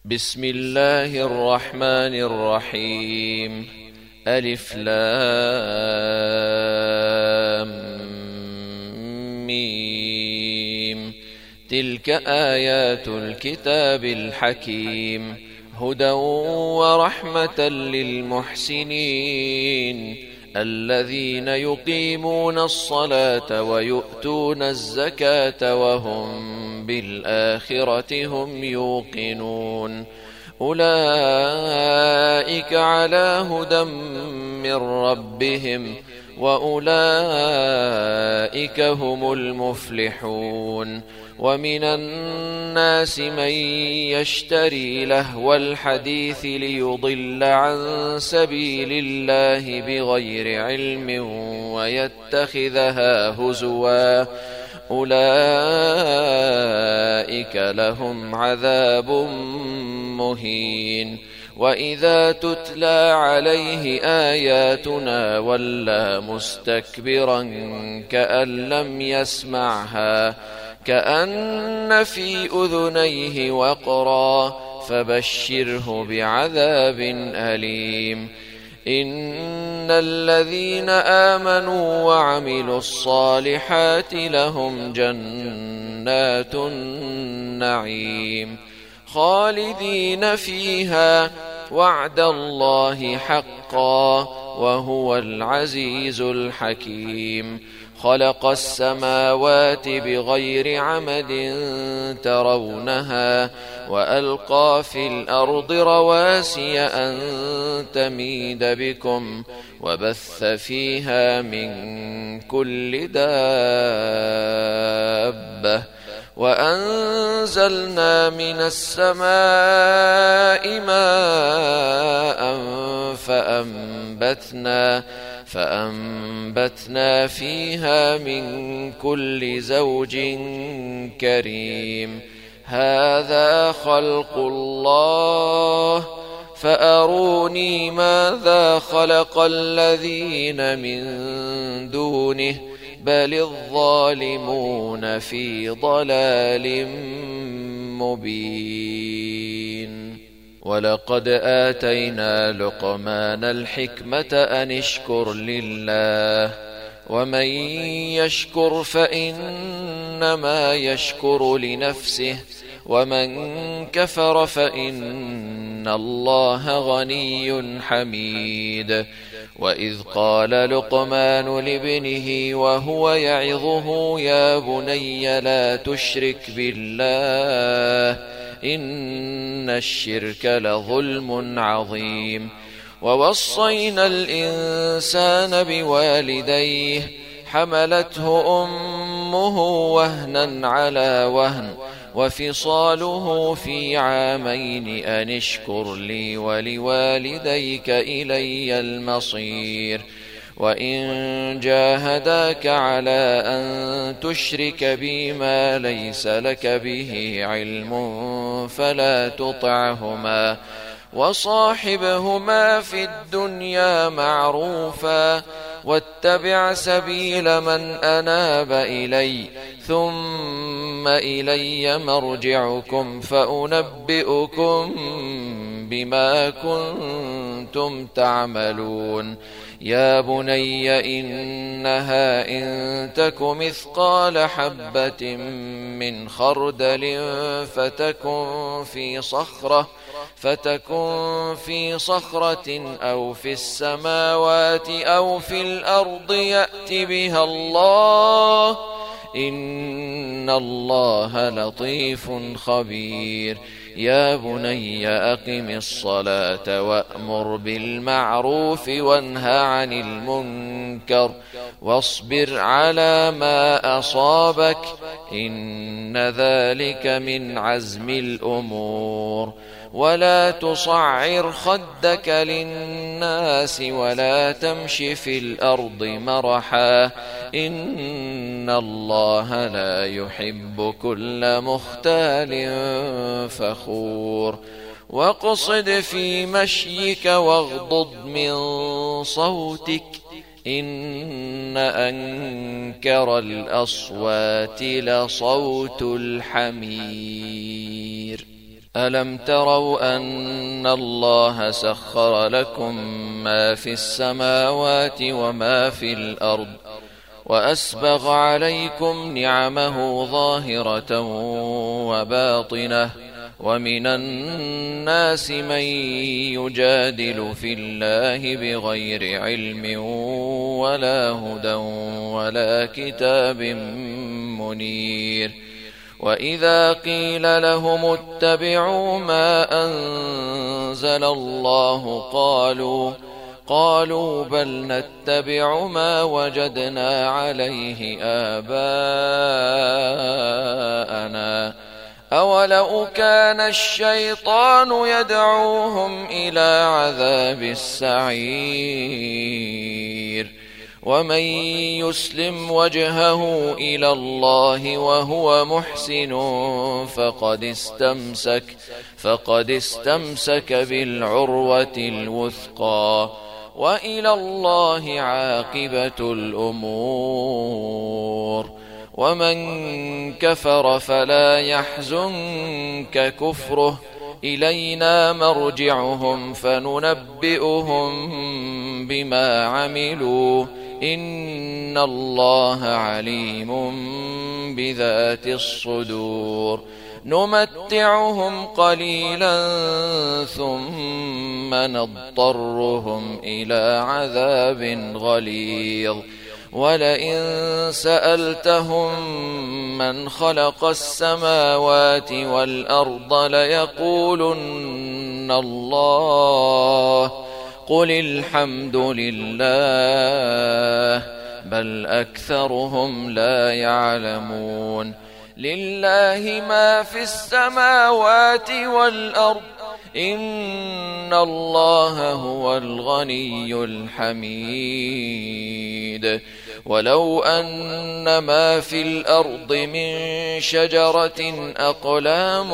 بسم الله الرحمن الرحيم. ألف لام ميم. تلك آيات الكتاب الحكيم، هدى ورحمة للمحسنين الذين يقيمون الصلاة ويؤتون الزكاة وهم بالآخرة هم يوقنون. أولئك على هدى من ربهم وأولئك هم المفلحون. ومن الناس من يشتري لهو الحديث ليضل عن سبيل الله بغير علم ويتخذها هزوا، أولئك لهم عذاب مهين. وإذا تتلى عليه آياتنا ولى مستكبرا كأن لم يسمعها، كأن في أذنيه وقرا، فبشره بعذاب أليم. إن الذين آمنوا وعملوا الصالحات لهم جنات النعيم خالدين فيها، وعد الله حقا، وهو العزيز الحكيم. خلق السماوات بغير عمد ترونها، وألقى في الأرض رواسي أن تميد بكم، وبث فيها من كل دابة، وأنزلنا من السماء ماء فأنبتنا فيها من كل زوج كريم. هذا خلق الله، فأروني ماذا خلق الذين من دونه، بل الظالمون في ضلال مبين. ولقد آتينا لقمان الحكمة أن اشكر لله، ومن يشكر فإنما يشكر لنفسه، ومن كفر فإن الله غني حميد. وإذ قال لقمان لابنه وهو يعظه يا بني لا تشرك بالله إن الشرك لظلم عظيم. ووصينا الإنسان بوالديه حملته أمه وهنا على وهن وفصاله في عامين أن اشكر لي ولوالديك إلي المصير. وإن جاهداك على أن تشرك بي ما ليس لك به علم فلا تطعهما، وصاحبهما في الدنيا معروفا، واتبع سبيل من أناب إلي، ثم إلي مرجعكم فأنبئكم بما كنتم تعملون. يا بني إنها إن تك مثقال حبة من خردل فتكن في صخرة أو في السماوات أو في الأرض يأت بها الله، إن الله لطيف خبير. يا بني أقم الصلاة وأمر بالمعروف وانه عن المنكر واصبر على ما أصابك، إن ذلك من عزم الأمور. ولا تصعر خدك للناس ولا تمش في الأرض مرحا، إن الله لا يحب كل مختال فخور. واقصد في مشيك واغضض من صوتك، إن أنكر الأصوات لصوت الحمير. ألم تروا أن الله سخر لكم ما في السماوات وما في الأرض وأسبغ عليكم نعمه ظاهرة وباطنة ومن الناس من يجادل في الله بغير علم ولا هدى ولا كتاب منير وإذا قيل لهم اتبعوا ما أنزل الله قالوا بل نتبع ما وجدنا عليه آباءنا أولو كان الشيطان يدعوهم إلى عذاب السعير ومن يسلم وجهه إلى الله وهو محسن فقد استمسك بالعروة الوثقى وإلى الله عاقبة الأمور ومن كفر فلا يحزنك كفره إلينا مرجعهم فننبئهم بما عملوا إن الله عليم بذات الصدور نمتعهم قليلا ثم نضطرهم إلى عذاب غليظ ولئن سألتهم من خلق السماوات والأرض ليقولن الله قل الحمد لله بل أكثرهم لا يعلمون لله ما في السماوات والأرض إن الله هو الغني الحميد ولو أن ما في الأرض من شجرة أقلام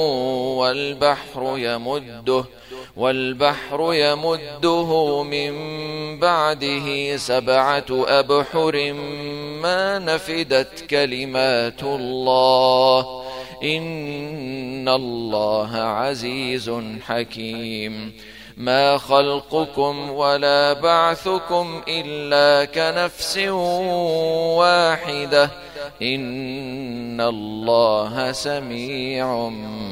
والبحر يمده من بعده 7 أبحر ما نفدت كلمات الله إن الله عزيز حكيم ما خلقكم ولا بعثكم إلا كنفس واحدة إن الله سميع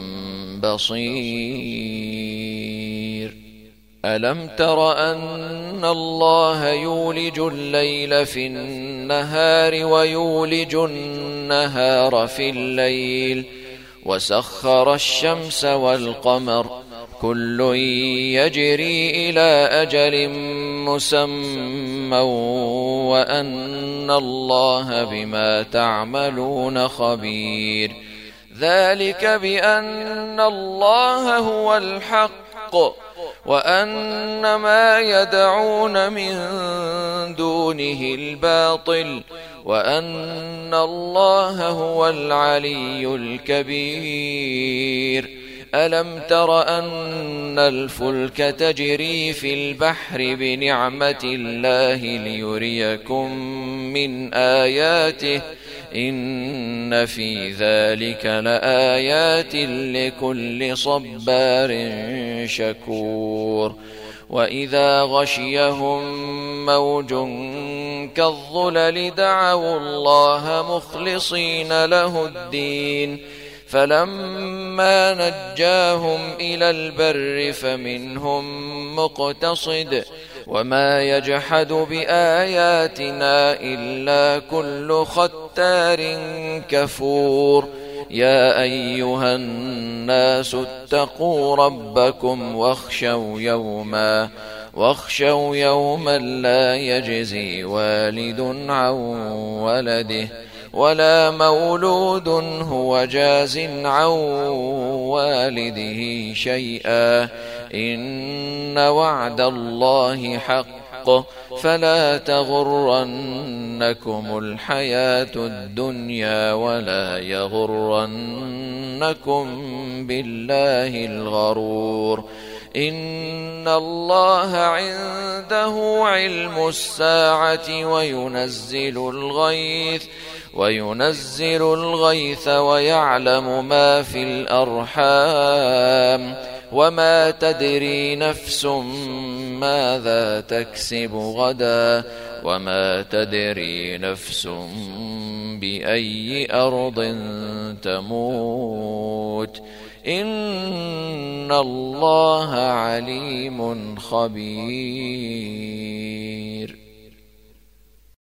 بصير ألم تر أن الله يولج الليل في النهار ويولج النهار في الليل وسخر الشمس والقمر كل يجري إلى أجل مسمى وأن الله بما تعملون خبير ذلك بأن الله هو الحق وأن ما يدعون من دونه الباطل وأن الله هو العلي الكبير ألم تر أن الفلك تجري في البحر بنعمة الله ليريكم من آياته إن في ذلك لآيات لكل صبار شكور وإذا غشيهم موج كالظلل دعوا الله مخلصين له الدين فلما نجاهم إلى البر فمنهم مقتصد وما يجحد بآياتنا إلا كل ختار كفور يا أيها الناس اتقوا ربكم واخشوا يوما لا يجزي والد عن ولده ولا مولود هو جاز عن والده شيئا إن وعد الله حق فلا تغرنكم الحياة الدنيا ولا يغرنكم بالله الغرور إن الله عنده علم الساعة وينزل الغيث وينزل الغيث ويعلم ما في الأرحام وما تدري نفس ماذا تكسب غدا وما تدري نفس بأي أرض تموت إن الله عليم خبير.